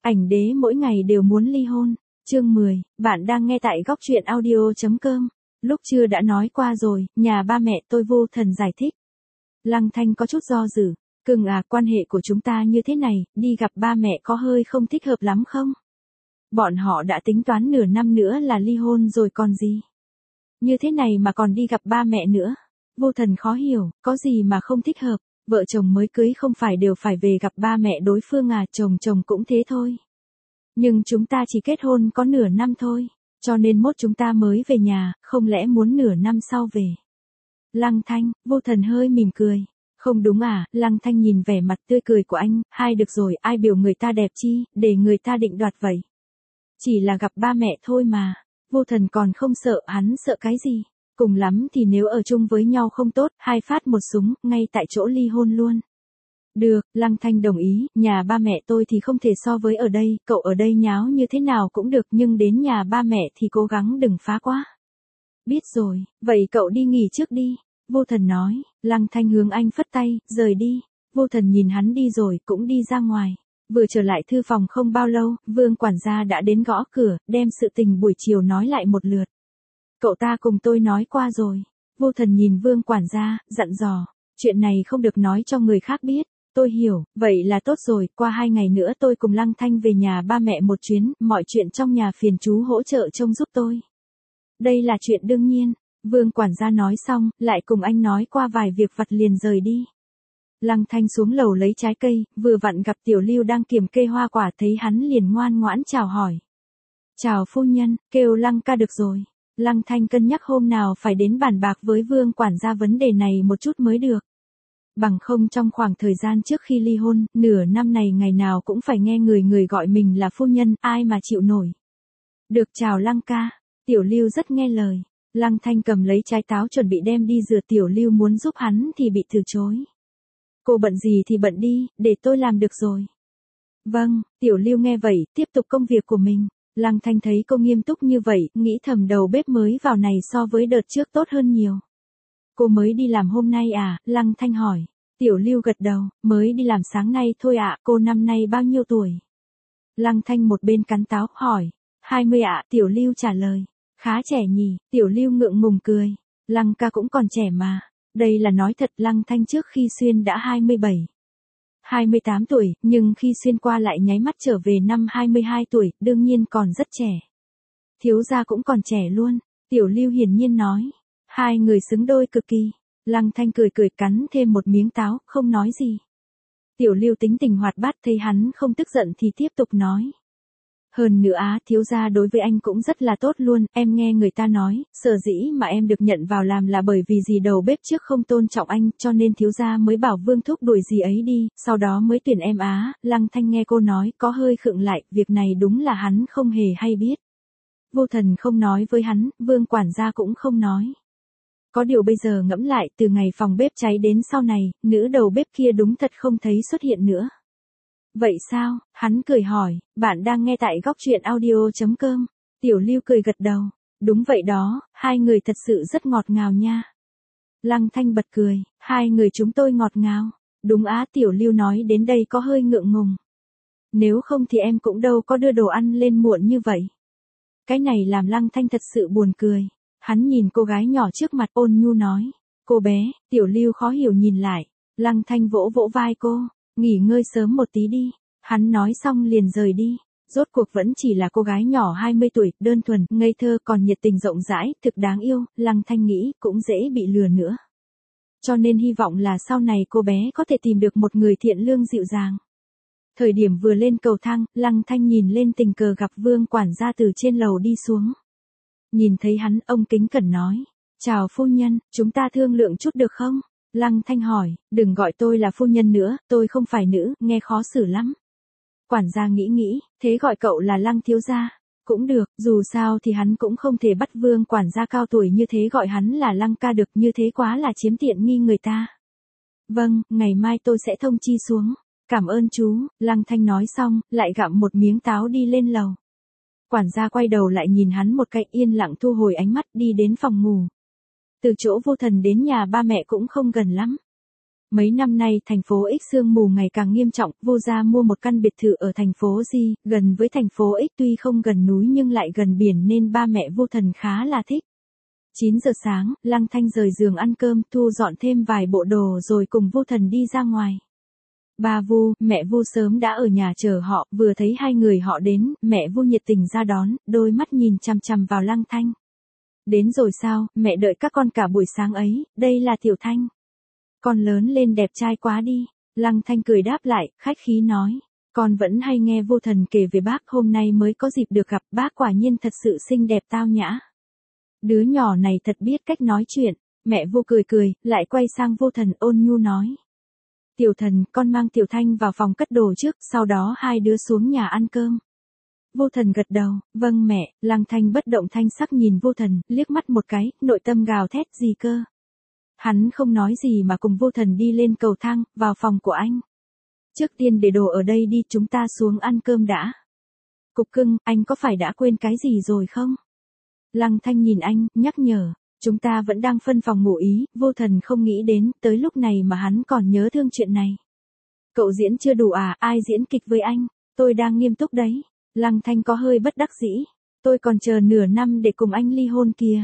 Ảnh đế mỗi ngày đều muốn ly hôn. Chương 10, bạn đang nghe tại góc truyện audio.com. Lúc chưa đã nói qua rồi, nhà ba mẹ tôi Vô Thần giải thích. Lăng Thanh có chút do dự. Cưng à, quan hệ của chúng ta như thế này, đi gặp ba mẹ có hơi không thích hợp lắm không? Bọn họ đã tính toán nửa năm nữa là ly hôn rồi còn gì? Như thế này mà còn đi gặp ba mẹ nữa. Vô Thần khó hiểu, có gì mà không thích hợp? Vợ chồng mới cưới không phải đều phải về gặp ba mẹ đối phương à, chồng cũng thế thôi. Nhưng chúng ta chỉ kết hôn có nửa năm thôi, cho nên mốt chúng ta mới về nhà, không lẽ muốn nửa năm sau về? Lăng Thanh, Vô Thần hơi mỉm cười. Không đúng à, Lăng Thanh nhìn vẻ mặt tươi cười của anh, hai được rồi, ai biểu người ta đẹp chi, để người ta định đoạt vậy. Chỉ là gặp ba mẹ thôi mà. Vô Thần còn không sợ, hắn sợ cái gì? Cùng lắm thì nếu ở chung với nhau không tốt, hai phát một súng, ngay tại chỗ ly hôn luôn. Được, Lăng Thanh đồng ý, nhà ba mẹ tôi thì không thể so với ở đây, cậu ở đây nháo như thế nào cũng được nhưng đến nhà ba mẹ thì cố gắng đừng phá quá. Biết rồi, vậy cậu đi nghỉ trước đi. Vô Thần nói, Lăng Thanh hướng anh phất tay, rời đi. Vô Thần nhìn hắn đi rồi, cũng đi ra ngoài. Vừa trở lại thư phòng không bao lâu, Vương quản gia đã đến gõ cửa, đem sự tình buổi chiều nói lại một lượt. Cậu ta cùng tôi nói qua rồi. Vô Thần nhìn Vương quản gia, dặn dò. Chuyện này không được nói cho người khác biết. Tôi hiểu, vậy là tốt rồi, qua 2 ngày nữa tôi cùng Lăng Thanh về nhà ba mẹ một chuyến, mọi chuyện trong nhà phiền chú hỗ trợ trông giúp tôi. Đây là chuyện đương nhiên. Vương quản gia nói xong, lại cùng anh nói qua vài việc vặt liền rời đi. Lăng Thanh xuống lầu lấy trái cây, vừa vặn gặp Tiểu Lưu đang kiểm kê hoa quả, thấy hắn liền ngoan ngoãn chào hỏi. Chào phu nhân, kêu Lăng ca được rồi. Lăng Thanh cân nhắc hôm nào phải đến bàn bạc với Vương quản gia vấn đề này một chút mới được. Bằng không trong khoảng thời gian trước khi ly hôn, nửa năm này ngày nào cũng phải nghe người gọi mình là phu nhân, ai mà chịu nổi. Được, chào Lăng ca. Tiểu Lưu rất nghe lời. Lăng Thanh cầm lấy trái táo chuẩn bị đem đi rửa, Tiểu Lưu muốn giúp hắn thì bị từ chối. Cô bận gì thì bận đi, để tôi làm được rồi. Vâng, Tiểu Lưu nghe vậy, tiếp tục công việc của mình. Lăng Thanh thấy cô nghiêm túc như vậy, nghĩ thầm đầu bếp mới vào này so với đợt trước tốt hơn nhiều. Cô mới đi làm hôm nay à, Lăng Thanh hỏi. Tiểu Lưu gật đầu, mới đi làm sáng nay thôi ạ, cô năm nay bao nhiêu tuổi? Lăng Thanh một bên cắn táo, hỏi. 20 ạ, Tiểu Lưu trả lời. Khá trẻ nhỉ, Tiểu Lưu ngượng ngùng cười. Lăng ca cũng còn trẻ mà. Đây là nói thật, Lăng Thanh trước khi xuyên đã 27. 28 tuổi, nhưng khi xuyên qua lại nháy mắt trở về năm 22 tuổi, đương nhiên còn rất trẻ. Thiếu gia cũng còn trẻ luôn, Tiểu Lưu hiển nhiên nói. Hai người xứng đôi cực kỳ. Lăng Thanh cười cắn thêm một miếng táo, không nói gì. Tiểu Lưu tính tình hoạt bát, thấy hắn không tức giận thì tiếp tục nói. Hơn nữa thiếu gia đối với anh cũng rất là tốt luôn, em nghe người ta nói, sở dĩ mà em được nhận vào làm là bởi vì dì đầu bếp trước không tôn trọng anh, cho nên thiếu gia mới bảo Vương thúc đuổi dì ấy đi, sau đó mới tuyển em á. Lăng Thanh nghe cô nói, có hơi khựng lại, việc này đúng là hắn không hề hay biết. Vô Thần không nói với hắn, Vương quản gia cũng không nói. Có điều bây giờ ngẫm lại, từ ngày phòng bếp cháy đến sau này, nữ đầu bếp kia đúng thật không thấy xuất hiện nữa. Vậy sao? Hắn cười hỏi, bạn đang nghe tại góc truyện audio.com. Tiểu Lưu cười gật đầu. Đúng vậy đó, hai người thật sự rất ngọt ngào nha. Lăng Thanh bật cười, hai người chúng tôi ngọt ngào. Đúng á, Tiểu Lưu nói đến đây có hơi ngượng ngùng. Nếu không thì em cũng đâu có đưa đồ ăn lên muộn như vậy. Cái này làm Lăng Thanh thật sự buồn cười. Hắn nhìn cô gái nhỏ trước mặt ôn nhu nói. Cô bé, Tiểu Lưu khó hiểu nhìn lại. Lăng Thanh vỗ vỗ vai cô. Nghỉ ngơi sớm một tí đi. Hắn nói xong liền rời đi. Rốt cuộc vẫn chỉ là cô gái nhỏ 20 tuổi, đơn thuần, ngây thơ còn nhiệt tình rộng rãi, thực đáng yêu, Lăng Thanh nghĩ cũng dễ bị lừa nữa. Cho nên hy vọng là sau này cô bé có thể tìm được một người thiện lương dịu dàng. Thời điểm vừa lên cầu thang, Lăng Thanh nhìn lên tình cờ gặp Vương quản gia từ trên lầu đi xuống. Nhìn thấy hắn, ông kính cẩn nói. Chào phu nhân, chúng ta thương lượng chút được không? Lăng Thanh hỏi, đừng gọi tôi là phu nhân nữa, tôi không phải nữ, nghe khó xử lắm. Quản gia nghĩ, thế gọi cậu là Lăng thiếu gia. Cũng được, dù sao thì hắn cũng không thể bắt Vương quản gia cao tuổi như thế gọi hắn là Lăng ca được, như thế quá là chiếm tiện nghi người ta. Vâng, ngày mai tôi sẽ thông chi xuống. Cảm ơn chú, Lăng Thanh nói xong, lại gặm một miếng táo đi lên lầu. Quản gia quay đầu lại nhìn hắn một cái, yên lặng thu hồi ánh mắt, đi đến phòng ngủ. Từ chỗ Vô Thần đến nhà ba mẹ cũng không gần lắm. Mấy năm nay thành phố X sương mù ngày càng nghiêm trọng, Vu gia mua một căn biệt thự ở thành phố G, gần với thành phố X tuy không gần núi nhưng lại gần biển nên ba mẹ Vu Thần khá là thích. 9 giờ sáng, Lăng Thanh rời giường ăn cơm, thu dọn thêm vài bộ đồ rồi cùng Vu Thần đi ra ngoài. Ba Vu, mẹ Vu sớm đã ở nhà chờ họ, vừa thấy hai người họ đến, mẹ Vu nhiệt tình ra đón, đôi mắt nhìn chằm chằm vào Lăng Thanh. Đến rồi sao, mẹ đợi các con cả buổi sáng ấy, đây là Tiểu Thanh. Con lớn lên đẹp trai quá đi. Lăng Thanh cười đáp lại, khách khí nói. Con vẫn hay nghe Vu Thần kể về bác, hôm nay mới có dịp được gặp, bác quả nhiên thật sự xinh đẹp tao nhã. Đứa nhỏ này thật biết cách nói chuyện. Mẹ Vu cười cười, lại quay sang Vu Thần ôn nhu nói. Tiểu Thần, con mang Tiểu Thanh vào phòng cất đồ trước, sau đó hai đứa xuống nhà ăn cơm. Vu Thần gật đầu, vâng mẹ. Lăng Thanh bất động thanh sắc nhìn Vu Thần, liếc mắt một cái, nội tâm gào thét gì cơ. Hắn không nói gì mà cùng Vu Thần đi lên cầu thang, vào phòng của anh. Trước tiên để đồ ở đây đi, chúng ta xuống ăn cơm đã. Cục cưng, anh có phải đã quên cái gì rồi không? Lăng Thanh nhìn anh, nhắc nhở, chúng ta vẫn đang phân phòng ngủ ý, Vu Thần không nghĩ đến, tới lúc này mà hắn còn nhớ thương chuyện này. Cậu diễn chưa đủ à, ai diễn kịch với anh, tôi đang nghiêm túc đấy. Lăng Thanh có hơi bất đắc dĩ, tôi còn chờ nửa năm để cùng anh ly hôn kìa.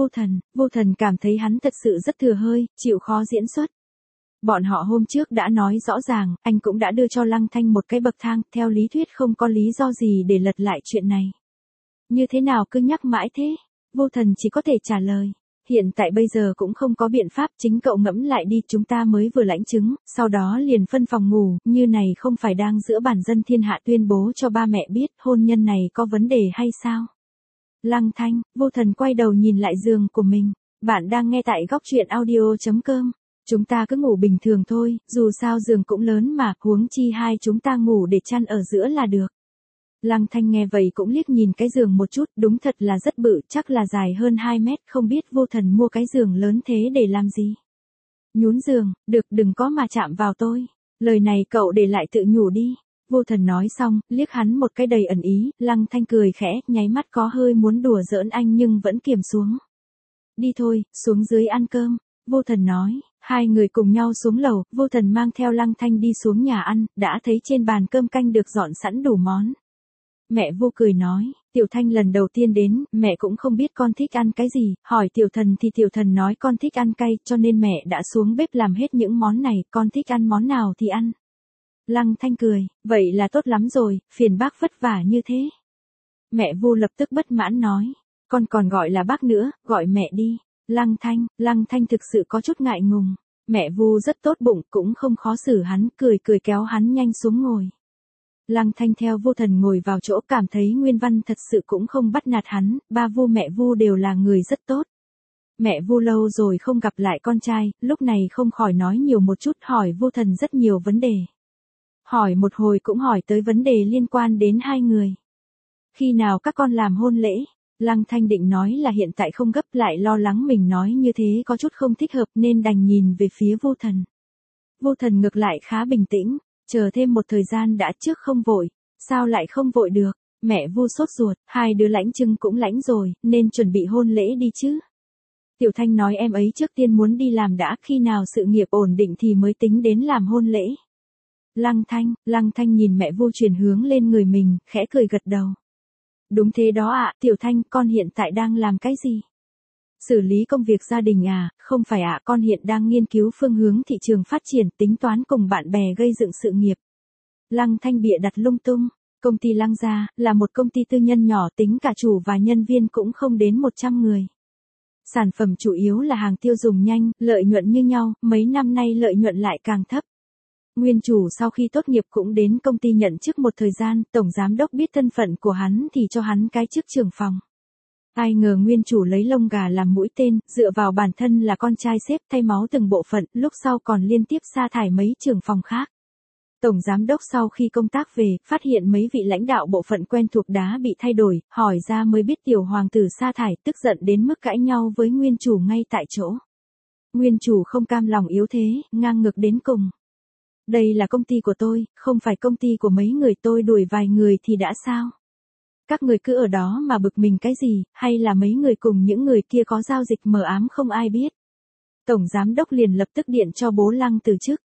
Vu Thần cảm thấy hắn thật sự rất thừa hơi, chịu khó diễn xuất. Bọn họ hôm trước đã nói rõ ràng, anh cũng đã đưa cho Lăng Thanh một cái bậc thang, theo lý thuyết không có lý do gì để lật lại chuyện này. Như thế nào cứ nhắc mãi thế? Vu Thần chỉ có thể trả lời. Hiện tại bây giờ cũng không có biện pháp, chính cậu ngẫm lại đi, chúng ta mới vừa lãnh chứng, sau đó liền phân phòng ngủ, như này không phải đang giữa bản dân thiên hạ tuyên bố cho ba mẹ biết hôn nhân này có vấn đề hay sao? Lăng Thanh, Vu Thần quay đầu nhìn lại giường của mình. Bạn đang nghe tại góc truyện audio.com. Chúng ta cứ ngủ bình thường thôi, dù sao giường cũng lớn mà, huống chi hai chúng ta ngủ để chăn ở giữa là được. Lăng Thanh nghe vậy cũng liếc nhìn cái giường một chút, đúng thật là rất bự, chắc là dài hơn 2 mét, không biết Vu Thần mua cái giường lớn thế để làm gì. Nhún giường, được, đừng có mà chạm vào tôi. Lời này cậu để lại tự nhủ đi. Vu Thần nói xong, liếc hắn một cái đầy ẩn ý, Lăng Thanh cười khẽ, nháy mắt có hơi muốn đùa giỡn anh nhưng vẫn kiềm xuống. Đi thôi, xuống dưới ăn cơm. Vu Thần nói, hai người cùng nhau xuống lầu, Vu Thần mang theo Lăng Thanh đi xuống nhà ăn, đã thấy trên bàn cơm canh được dọn sẵn đủ món. Mẹ Vu cười nói, Tiểu Thanh lần đầu tiên đến, mẹ cũng không biết con thích ăn cái gì, hỏi Tiểu Thần thì Tiểu Thần nói con thích ăn cay, cho nên mẹ đã xuống bếp làm hết những món này, con thích ăn món nào thì ăn. Lăng Thanh cười, vậy là tốt lắm rồi, phiền bác vất vả như thế. Mẹ Vu lập tức bất mãn nói, con còn gọi là bác nữa, gọi mẹ đi. Lăng Thanh thực sự có chút ngại ngùng. Mẹ Vu rất tốt bụng, cũng không khó xử hắn, cười kéo hắn nhanh xuống ngồi. Lăng Thanh theo Vu Thần ngồi vào chỗ, cảm thấy Nguyên Văn thật sự cũng không bắt nạt hắn, ba Vu mẹ Vu đều là người rất tốt. Mẹ Vu lâu rồi không gặp lại con trai, lúc này không khỏi nói nhiều một chút, hỏi Vu Thần rất nhiều vấn đề. Hỏi một hồi cũng hỏi tới vấn đề liên quan đến hai người. Khi nào các con làm hôn lễ? Lăng Thanh định nói là hiện tại không gấp, lại lo lắng mình nói như thế có chút không thích hợp nên đành nhìn về phía Vu Thần. Vu Thần ngược lại khá bình tĩnh, chờ thêm một thời gian đã, trước không vội. Sao lại không vội được? Mẹ Vu sốt ruột, hai đứa lãnh chứng cũng lãnh rồi, nên chuẩn bị hôn lễ đi chứ. Tiểu Thanh nói em ấy trước tiên muốn đi làm đã, khi nào sự nghiệp ổn định thì mới tính đến làm hôn lễ. Lăng Thanh nhìn mẹ Vu chuyển hướng lên người mình, khẽ cười gật đầu. Đúng thế đó ạ, Tiểu Thanh, con hiện tại đang làm cái gì? Xử lý công việc gia đình à, không phải ạ, con hiện đang nghiên cứu phương hướng thị trường phát triển, tính toán cùng bạn bè gây dựng sự nghiệp. Lăng Thanh bịa đặt lung tung, công ty Lăng gia, là một công ty tư nhân nhỏ, tính cả chủ và nhân viên cũng không đến 100 người. Sản phẩm chủ yếu là hàng tiêu dùng nhanh, lợi nhuận như nhau, mấy năm nay lợi nhuận lại càng thấp. Nguyên chủ sau khi tốt nghiệp cũng đến công ty nhận chức một thời gian, tổng giám đốc biết thân phận của hắn thì cho hắn cái chức trưởng phòng. Ai ngờ nguyên chủ lấy lông gà làm mũi tên, dựa vào bản thân là con trai sếp thay máu từng bộ phận, lúc sau còn liên tiếp sa thải mấy trưởng phòng khác. Tổng giám đốc sau khi công tác về, phát hiện mấy vị lãnh đạo bộ phận quen thuộc đã bị thay đổi, hỏi ra mới biết tiểu hoàng tử sa thải, tức giận đến mức cãi nhau với nguyên chủ ngay tại chỗ. Nguyên chủ không cam lòng yếu thế, ngang ngược đến cùng. Đây là công ty của tôi, không phải công ty của mấy người, tôi đuổi vài người thì đã sao? Các người cứ ở đó mà bực mình cái gì, hay là mấy người cùng những người kia có giao dịch mờ ám không ai biết? Tổng giám đốc liền lập tức điện cho bố Lăng từ chức.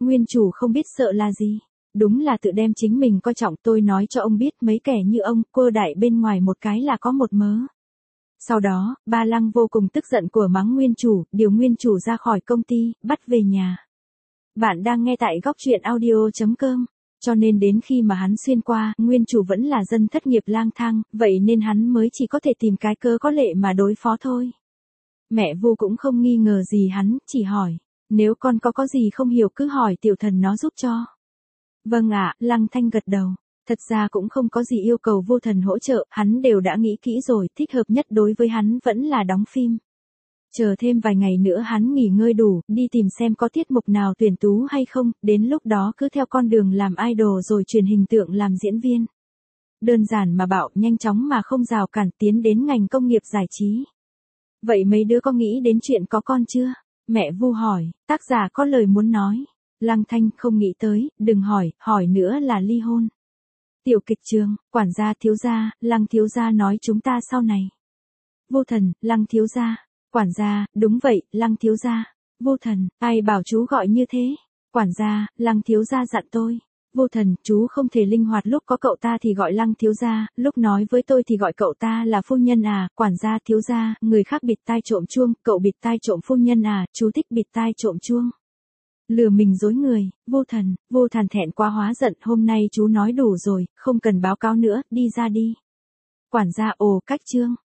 Nguyên chủ không biết sợ là gì. Đúng là tự đem chính mình coi trọng, tôi nói cho ông biết mấy kẻ như ông, quơ đại bên ngoài một cái là có một mớ. Sau đó, ba Lăng vô cùng tức giận của mắng nguyên chủ, điều nguyên chủ ra khỏi công ty, bắt về nhà. Bạn đang nghe tại góc truyện audio.com. Cho nên đến khi mà hắn xuyên qua, nguyên chủ vẫn là dân thất nghiệp lang thang, vậy nên hắn mới chỉ có thể tìm cái cớ có lệ mà đối phó thôi. Mẹ Vu cũng không nghi ngờ gì hắn, chỉ hỏi, nếu con có gì không hiểu cứ hỏi tiểu thần nó giúp cho. Vâng ạ, Lăng Thanh gật đầu. Thật ra cũng không có gì yêu cầu Vô Thần hỗ trợ, hắn đều đã nghĩ kỹ rồi, thích hợp nhất đối với hắn vẫn là đóng phim. Chờ thêm vài ngày nữa hắn nghỉ ngơi đủ, đi tìm xem có tiết mục nào tuyển tú hay không, đến lúc đó cứ theo con đường làm idol rồi truyền hình tượng làm diễn viên. Đơn giản mà bảo, nhanh chóng mà không rào cản, tiến đến ngành công nghiệp giải trí. Vậy mấy đứa có nghĩ đến chuyện có con chưa? Mẹ Vu hỏi, tác giả có lời muốn nói. Lăng Thanh không nghĩ tới, đừng hỏi nữa là ly hôn. Tiểu kịch trường, quản gia thiếu gia, Lăng thiếu gia nói chúng ta sau này. Vô Thần, Lăng thiếu gia. Quản gia, đúng vậy, Lăng thiếu gia. Vô Thần, ai bảo chú gọi như thế? Quản gia, Lăng thiếu gia dặn tôi. Vô Thần, chú không thể linh hoạt, lúc có cậu ta thì gọi Lăng thiếu gia, lúc nói với tôi thì gọi cậu ta là phu nhân à. Quản gia thiếu gia, người khác bịt tai trộm chuông, cậu bịt tai trộm phu nhân à, chú thích bịt tai trộm chuông. Lừa mình dối người. Vô Thần thẹn quá hóa giận, hôm nay chú nói đủ rồi, không cần báo cáo nữa, đi ra đi. Quản gia, ồ, cách trương.